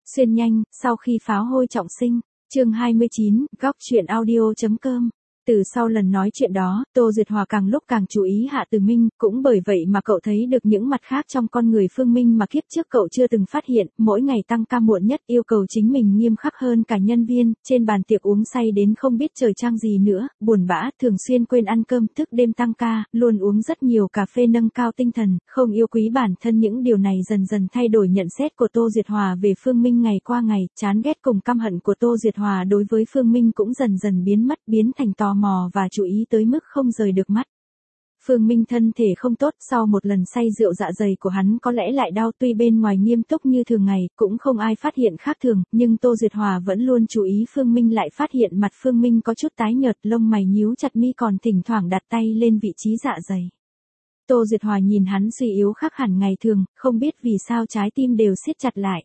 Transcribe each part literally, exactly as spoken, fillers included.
Xuyên nhanh, sau khi pháo hôi trọng sinh, chương hai mươi chín, góc chuyện audio.com. Từ sau lần nói chuyện đó, Tô Duyệt Hòa càng lúc càng chú ý Hạ Từ Minh, cũng bởi vậy mà cậu thấy được những mặt khác trong con người Phương Minh mà kiếp trước cậu chưa từng phát hiện, mỗi ngày tăng ca muộn nhất, yêu cầu chính mình nghiêm khắc hơn cả nhân viên, trên bàn tiệc uống say đến không biết trời trăng gì nữa, buồn bã, thường xuyên quên ăn cơm, thức đêm tăng ca, luôn uống rất nhiều cà phê nâng cao tinh thần, không yêu quý bản thân. Những điều này dần dần thay đổi nhận xét của Tô Duyệt Hòa về Phương Minh ngày qua ngày, chán ghét cùng căm hận của Tô Duyệt Hòa đối với Phương Minh cũng dần dần biến mất, biến thành tò mò và chú ý tới mức không rời được mắt. Phương Minh thân thể không tốt, sau một lần say rượu dạ dày của hắn có lẽ lại đau, tuy bên ngoài nghiêm túc như thường ngày, cũng không ai phát hiện khác thường, nhưng Tô Duyệt Hòa vẫn luôn chú ý Phương Minh, lại phát hiện mặt Phương Minh có chút tái nhợt, lông mày nhíu chặt mi, còn thỉnh thoảng đặt tay lên vị trí dạ dày. Tô Duyệt Hòa nhìn hắn suy yếu khác hẳn ngày thường, không biết vì sao trái tim đều siết chặt lại.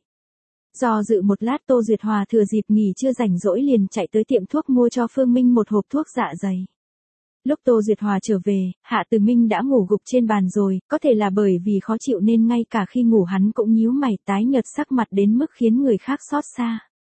Do dự một lát, Tô Duyệt Hòa thừa dịp nghỉ trưa rảnh rỗi liền chạy tới tiệm thuốc mua cho Phương Minh một hộp thuốc dạ dày. Lúc Tô Duyệt Hòa trở về, Hạ Từ Minh đã ngủ gục trên bàn rồi, có thể là bởi vì khó chịu nên ngay cả khi ngủ hắn cũng nhíu mày, tái nhợt sắc mặt đến mức khiến người khác xót xa.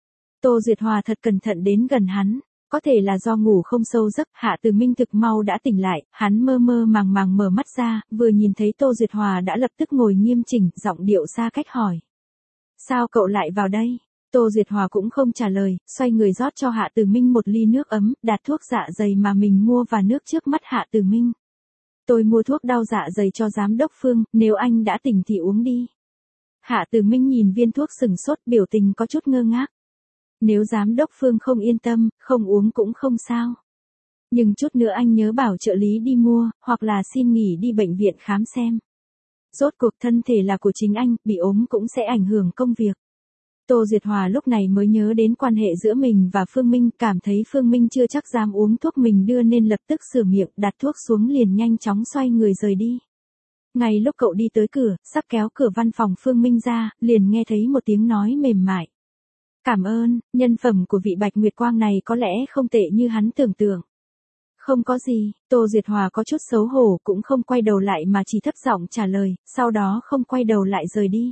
Tô Duyệt Hòa thật cẩn thận đến gần hắn, có thể là do ngủ không sâu giấc, Hạ Từ Minh thực mau đã tỉnh lại, hắn mơ mơ màng màng mở mắt ra, vừa nhìn thấy Tô Duyệt Hòa đã lập tức ngồi nghiêm chỉnh, giọng điệu xa cách hỏi: "Sao cậu lại vào đây?" Tô Duyệt Hòa cũng không trả lời, xoay người rót cho Hạ Từ Minh một ly nước ấm, đặt thuốc dạ dày mà mình mua và nước trước mắt Hạ Từ Minh. "Tôi mua thuốc đau dạ dày cho giám đốc Phương, nếu anh đã tỉnh thì uống đi." Hạ Từ Minh nhìn viên thuốc sừng sốt, biểu tình có chút ngơ ngác. "Nếu giám đốc Phương không yên tâm, không uống cũng không sao. Nhưng chút nữa anh nhớ bảo trợ lý đi mua, hoặc là xin nghỉ đi bệnh viện khám xem. Rốt cuộc thân thể là của chính anh, bị ốm cũng sẽ ảnh hưởng công việc." Tô Duyệt Hòa lúc này mới nhớ đến quan hệ giữa mình và Phương Minh, cảm thấy Phương Minh chưa chắc dám uống thuốc mình đưa nên lập tức sửa miệng, đặt thuốc xuống liền nhanh chóng xoay người rời đi. Ngay lúc cậu đi tới cửa, sắp kéo cửa văn phòng Phương Minh ra, liền nghe thấy một tiếng nói mềm mại: "Cảm ơn, nhân phẩm của vị Bạch Nguyệt Quang này có lẽ không tệ như hắn tưởng tượng." "Không có gì." Tô Duyệt Hòa có chút xấu hổ, cũng không quay đầu lại mà chỉ thấp giọng trả lời, sau đó không quay đầu lại rời đi.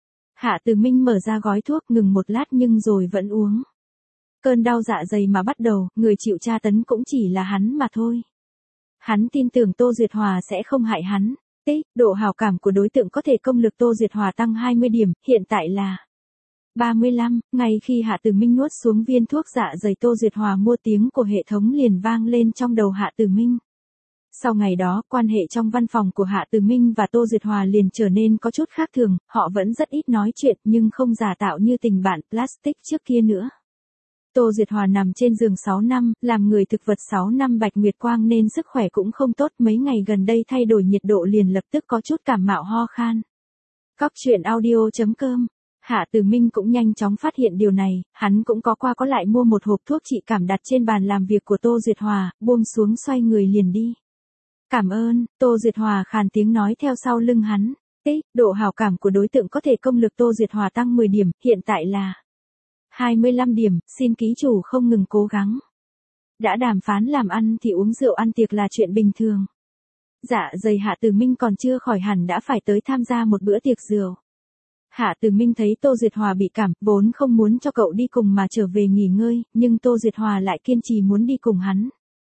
Hạ Từ Minh mở ra gói thuốc, ngừng một lát nhưng rồi vẫn uống. Cơn đau dạ dày mà bắt đầu, người chịu tra tấn cũng chỉ là hắn mà thôi. Hắn tin tưởng Tô Duyệt Hòa sẽ không hại hắn. Tích, độ hảo cảm của đối tượng có thể công lực Tô Duyệt Hòa tăng hai mươi điểm, hiện tại là ba mươi lăm. Ngay khi Hạ Từ Minh nuốt xuống viên thuốc dạ dày Tô Duyệt Hòa mua, tiếng của hệ thống liền vang lên trong đầu Hạ Từ Minh. Sau ngày đó, quan hệ trong văn phòng của Hạ Từ Minh và Tô Duyệt Hòa liền trở nên có chút khác thường, họ vẫn rất ít nói chuyện nhưng không giả tạo như tình bạn plastic trước kia nữa. Tô Duyệt Hòa nằm trên giường sáu năm, làm người thực vật sáu năm Bạch Nguyệt Quang nên sức khỏe cũng không tốt, mấy ngày gần đây thay đổi nhiệt độ liền lập tức có chút cảm mạo ho khan. Góc chuyện audio.com. Hạ Từ Minh cũng nhanh chóng phát hiện điều này, hắn cũng có qua có lại mua một hộp thuốc trị cảm đặt trên bàn làm việc của Tô Duyệt Hòa, buông xuống xoay người liền đi. "Cảm ơn." Tô Duyệt Hòa khàn tiếng nói theo sau lưng hắn. Tích, độ hảo cảm của đối tượng có thể công lực Tô Duyệt Hòa tăng mười điểm, hiện tại là hai mươi lăm điểm, xin ký chủ không ngừng cố gắng. Đã đàm phán làm ăn thì uống rượu ăn tiệc là chuyện bình thường. Dạ dày Hạ Từ Minh còn chưa khỏi hẳn đã phải tới tham gia một bữa tiệc rượu. Hạ Từ Minh thấy Tô Duyệt Hòa bị cảm, vốn không muốn cho cậu đi cùng mà trở về nghỉ ngơi, nhưng Tô Duyệt Hòa lại kiên trì muốn đi cùng hắn.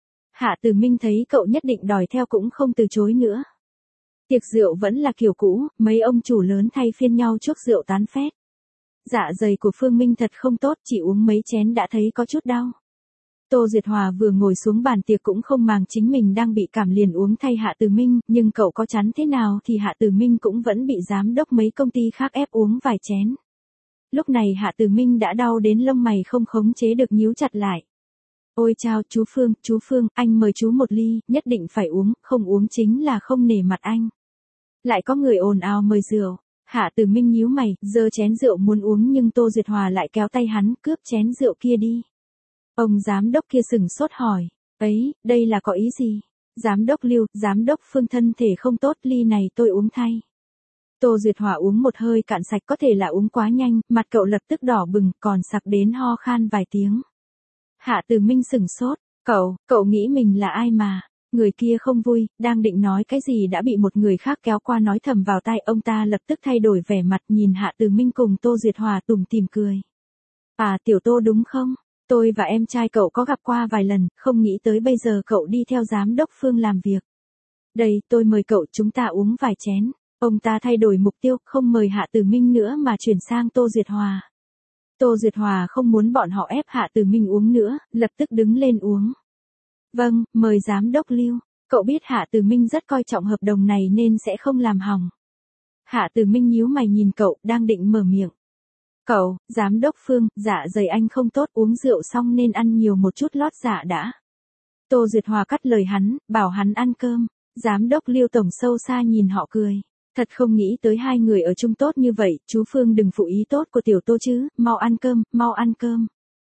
Hạ Từ Minh thấy cậu nhất định đòi theo cũng không từ chối nữa. Tiệc rượu vẫn là kiểu cũ, mấy ông chủ lớn thay phiên nhau chuốc rượu tán phét. Dạ dày của Phương Minh thật không tốt, chỉ uống mấy chén đã thấy có chút đau. Tô Duyệt Hòa vừa ngồi xuống bàn tiệc cũng không màng chính mình đang bị cảm liền uống thay Hạ Từ Minh, nhưng cậu có chán thế nào thì Hạ Từ Minh cũng vẫn bị giám đốc mấy công ty khác ép uống vài chén. Lúc này Hạ Từ Minh đã đau đến lông mày không khống chế được nhíu chặt lại. "Ôi chao, chú Phương, chú Phương, anh mời chú một ly, nhất định phải uống, không uống chính là không nể mặt anh." Lại có người ồn ào mời rượu. Hạ Từ Minh nhíu mày, giơ chén rượu muốn uống nhưng Tô Duyệt Hòa lại kéo tay hắn, "Cướp chén rượu kia đi." Ông giám đốc kia sừng sốt hỏi: "Ấy, đây là có ý gì?" "Giám đốc Lưu, giám đốc Phương thân thể không tốt, ly này tôi uống thay." Tô Duyệt Hòa uống một hơi cạn sạch, có thể là uống quá nhanh, mặt cậu lập tức đỏ bừng, còn sặc đến ho khan vài tiếng. Hạ Từ Minh sừng sốt, "Cậu, cậu nghĩ mình là ai mà?" Người kia không vui, đang định nói cái gì đã bị một người khác kéo qua nói thầm vào tai, ông ta lập tức thay đổi vẻ mặt nhìn Hạ Từ Minh cùng Tô Duyệt Hòa tủm tỉm cười. À, tiểu Tô đúng không? Tôi và em trai cậu có gặp qua vài lần, không nghĩ tới bây giờ cậu đi theo giám đốc Phương làm việc. Đây, tôi mời cậu, chúng ta uống vài chén. Ông ta thay đổi mục tiêu, không mời Hạ Từ Minh nữa mà chuyển sang Tô Duyệt Hòa. Tô Duyệt Hòa không muốn bọn họ ép Hạ Từ Minh uống nữa, lập tức đứng lên uống. Vâng, mời giám đốc Lưu. Cậu biết Hạ Từ Minh rất coi trọng hợp đồng này nên sẽ không làm hỏng. Hạ Từ Minh nhíu mày nhìn cậu, đang định mở miệng. Cậu, giám đốc Phương, dạ dày anh không tốt, uống rượu xong nên ăn nhiều một chút lót dạ đã. Tô Duyệt Hòa cắt lời hắn, bảo hắn ăn cơm. Giám đốc Lưu tổng sâu xa nhìn họ cười. Thật không nghĩ tới hai người ở chung tốt như vậy, chú Phương đừng phụ ý tốt của tiểu Tô chứ, mau ăn cơm, mau ăn cơm.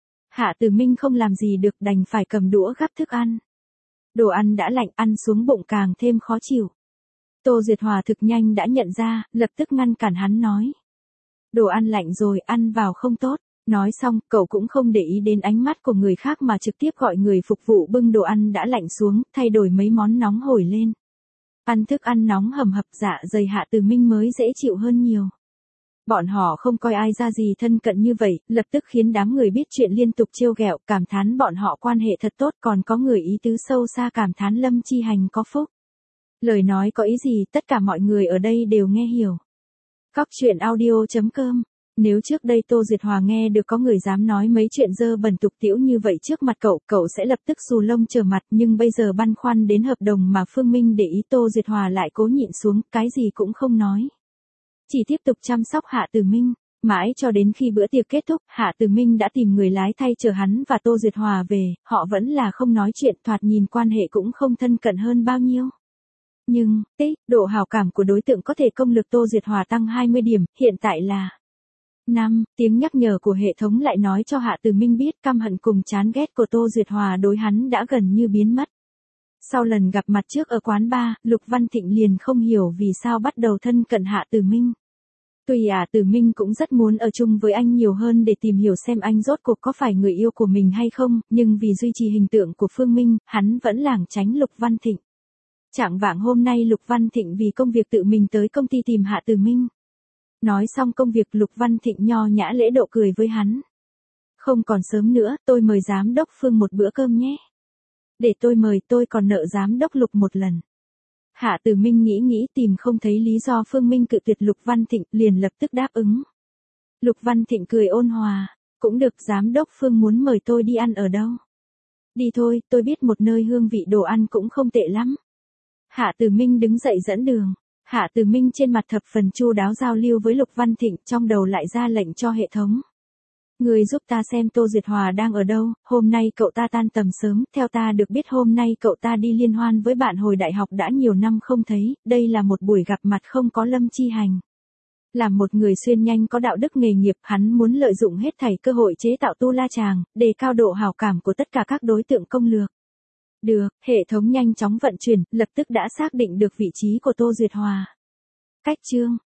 Hạ Từ Minh không làm gì được, đành phải cầm đũa gắp thức ăn. Đồ ăn đã lạnh, ăn xuống bụng càng thêm khó chịu. Tô Duyệt Hòa thực nhanh đã nhận ra, lập tức ngăn cản hắn nói. Đồ ăn lạnh rồi, ăn vào không tốt. Nói xong, cậu cũng không để ý đến ánh mắt của người khác mà trực tiếp gọi người phục vụ bưng đồ ăn đã lạnh xuống, thay đổi mấy món nóng hổi lên. Ăn thức ăn nóng hầm hập, dạ dày Hạ Từ Minh mới dễ chịu hơn nhiều. Bọn họ không coi ai ra gì thân cận như vậy, lập tức khiến đám người biết chuyện liên tục trêu ghẹo, cảm thán bọn họ quan hệ thật tốt, còn có người ý tứ sâu xa cảm thán Lâm Chi Hành có phúc. Lời nói có ý gì, tất cả mọi người ở đây đều nghe hiểu. Góc truyện audio chấm com. Nếu trước đây Tô Duyệt Hòa nghe được có người dám nói mấy chuyện dơ bẩn tục tĩu như vậy trước mặt cậu, cậu sẽ lập tức xù lông trở mặt, nhưng bây giờ băn khoăn đến hợp đồng mà Phương Minh để ý, Tô Duyệt Hòa lại cố nhịn xuống, cái gì cũng không nói. Chỉ tiếp tục chăm sóc Hạ Từ Minh, mãi cho đến khi bữa tiệc kết thúc, Hạ Từ Minh đã tìm người lái thay chở hắn và Tô Duyệt Hòa về, họ vẫn là không nói chuyện, thoạt nhìn quan hệ cũng không thân cận hơn bao nhiêu. Nhưng, tích, độ hào cảm của đối tượng có thể công lực Tô Duyệt Hòa tăng hai mươi điểm, hiện tại là năm, tiếng nhắc nhở của hệ thống lại nói cho Hạ Từ Minh biết căm hận cùng chán ghét của Tô Duyệt Hòa đối hắn đã gần như biến mất. Sau lần gặp mặt trước ở quán bar, Lục Văn Thịnh liền không hiểu vì sao bắt đầu thân cận Hạ Từ Minh. Tuy Hạ Từ Minh cũng rất muốn ở chung với anh nhiều hơn để tìm hiểu xem anh rốt cuộc có phải người yêu của mình hay không, nhưng vì duy trì hình tượng của Phương Minh, hắn vẫn lảng tránh Lục Văn Thịnh. Chạng vạng hôm nay Lục Văn Thịnh vì công việc tự mình tới công ty tìm Hạ Từ Minh. Nói xong công việc, Lục Văn Thịnh nho nhã lễ độ cười với hắn. Không còn sớm nữa, tôi mời giám đốc Phương một bữa cơm nhé. Để tôi mời, tôi còn nợ giám đốc Lục một lần. Hạ Từ Minh nghĩ nghĩ tìm không thấy lý do Phương Minh cự tuyệt Lục Văn Thịnh, liền lập tức đáp ứng. Lục Văn Thịnh cười ôn hòa, cũng được, giám đốc Phương muốn mời tôi đi ăn ở đâu? Đi thôi, tôi biết một nơi hương vị đồ ăn cũng không tệ lắm. Hạ Từ Minh đứng dậy dẫn đường. Hạ Từ Minh trên mặt thập phần chu đáo giao lưu với Lục Văn Thịnh, trong đầu lại ra lệnh cho hệ thống. Người giúp ta xem Tô Duyệt Hòa đang ở đâu, hôm nay cậu ta tan tầm sớm, theo ta được biết hôm nay cậu ta đi liên hoan với bạn hồi đại học đã nhiều năm không thấy, đây là một buổi gặp mặt không có Lâm Chi Hành. Làm một người xuyên nhanh có đạo đức nghề nghiệp, hắn muốn lợi dụng hết thảy cơ hội chế tạo tu la chàng, đề cao độ hào cảm của tất cả các đối tượng công lược. Được, hệ thống nhanh chóng vận chuyển, lập tức đã xác định được vị trí của Tô Duyệt Hòa. Cách chương